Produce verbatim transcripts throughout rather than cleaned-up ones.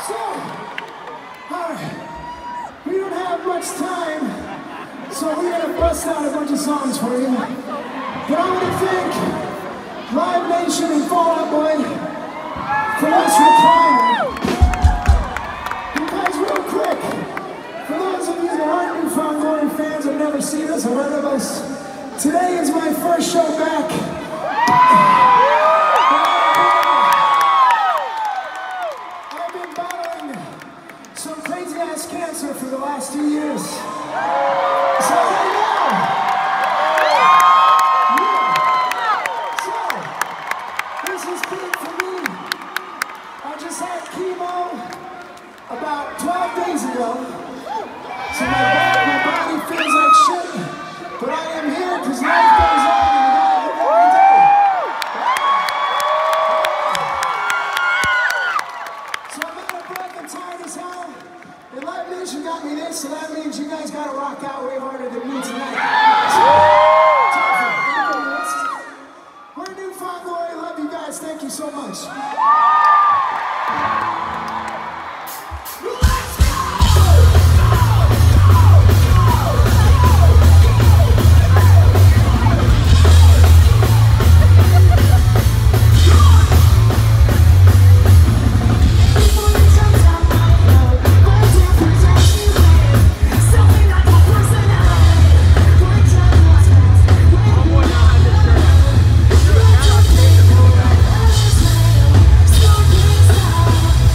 So, alright, we don't have much time, so we're gonna bust out a bunch of songs for you. But I want to thank Live Nation and Fall Out Boy for this recliner. Because real quick, for those of you that aren't New Found Glory fans and never seen us or heard of us, today is my first show back. I've been battling some crazy ass cancer for the last two years. So here we go. About twelve days ago, so my body, my body feels like shit, but I am here because life goes on and I live every day. So I'm out of breath and tired as hell, and Live Nation got me this, so that means you guys gotta rock out way harder than me tonight. So, we're New Found Glory, love you guys, thank you so much. Stop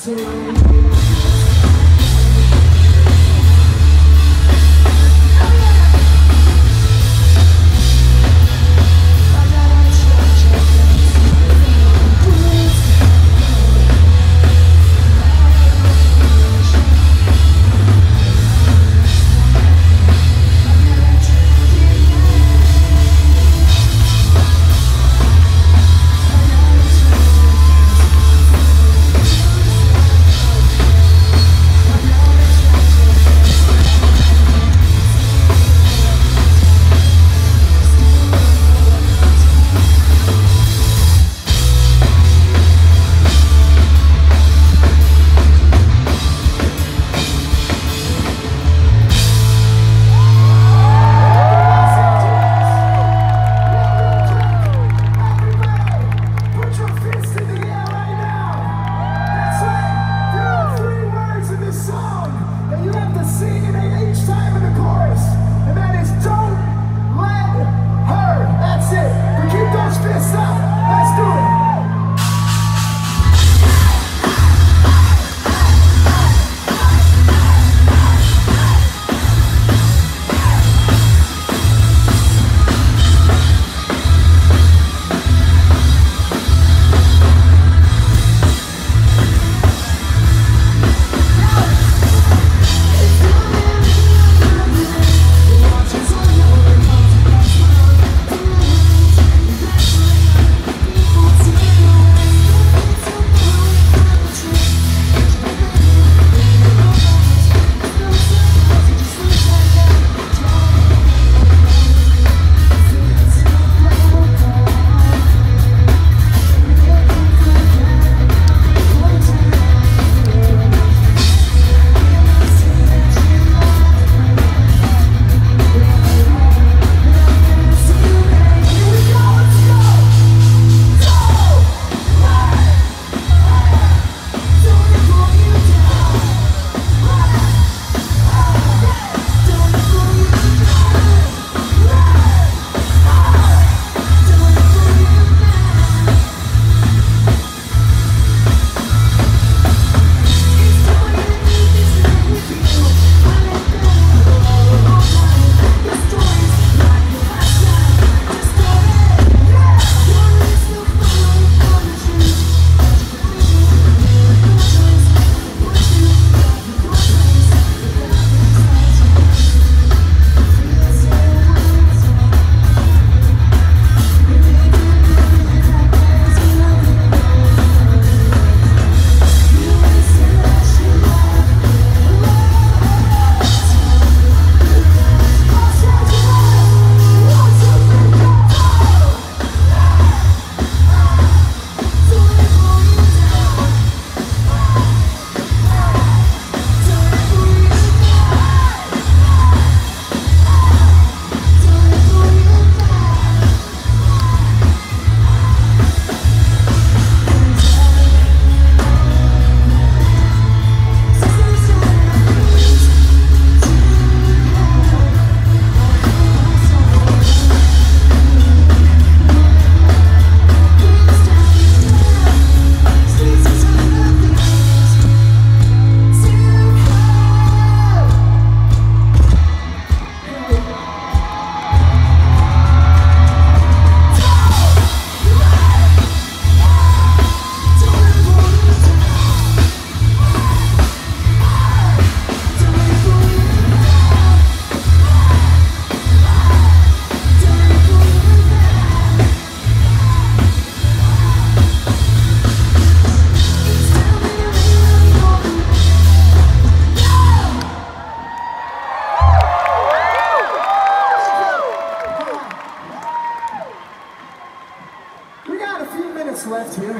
left here,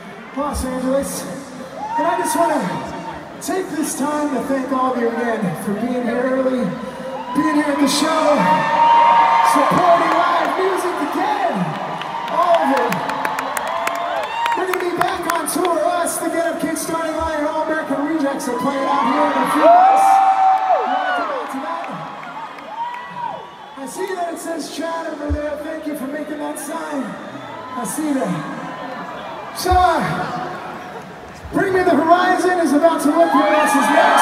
Los Angeles. And I just want to take this time to thank all of you again for being here early, being here at the show, supporting live music again, all of it. We're going to be back on tour. Us, the Get Up Kickstarting Line, and All American Rejects are playing out here in a few months. You want to come out to that? I see that it says Chad over there. Thank you for making that sign. I see that. So, uh, bring me the horizon. is about to whip your asses next.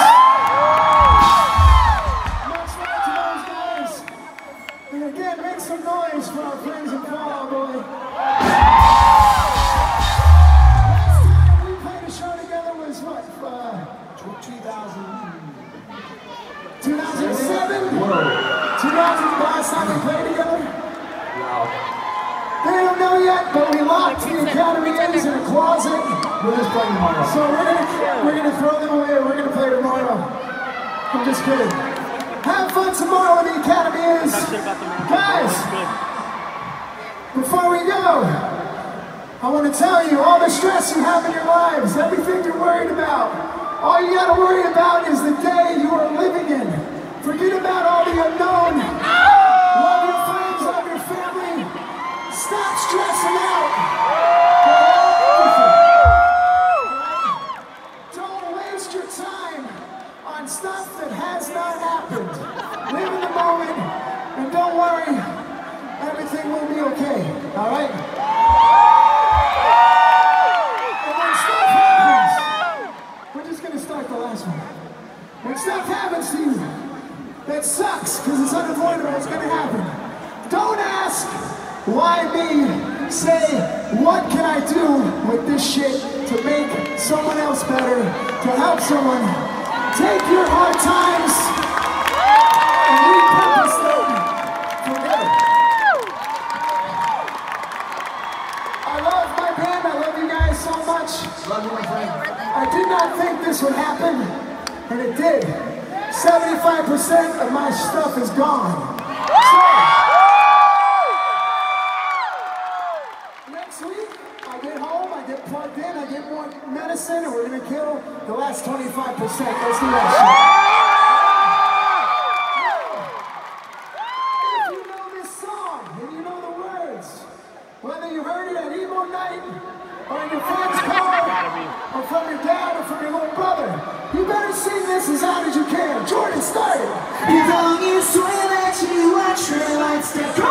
Much love to those guys. And again, make some noise for our friends in Fall Out Boy. Last time we played a show together was what? Uh, two thousand seven? two thousand, the last time we played together? Wow. They don't know yet, but we locked the Academy A's in a closet. We're just playing tomorrow. So we're gonna we're gonna throw them away. We're gonna play tomorrow. I'm just kidding. Have fun tomorrow when the Academy A's. Guys, before we go, I want to tell you all the stress you have in your lives, everything you're worried about. All you gotta worry about is the day you are living in. Forget about all the unknown. Love your friends, love your family. Stop stressing out. Don't waste your time on stuff that has not happened. Live in the moment and don't worry. Everything will be okay. All right? And when stuff happens, we're just going to start the last one. When stuff happens to you, that sucks because it's unavoidable. It's going to happen. Don't ask, why me? Say, what can I do with this shit to make someone else better, to help someone? Take your hard times and repurpose them for good. I love my band. I love you guys so much. Love you, my friend. I did not think this would happen, and it did. seventy-five percent of my stuff is gone. So, next week, I get home, I get plugged in, I get more medicine, and we're gonna kill the last twenty-five percent. Let's do that shit. If you know this song, and you know the words, whether you heard it at emo night, or in your friend's car, or from your dad, or from your little brother, you better sing this as loud as you can. Jordan, start it. You don't you swear that you watch the lights that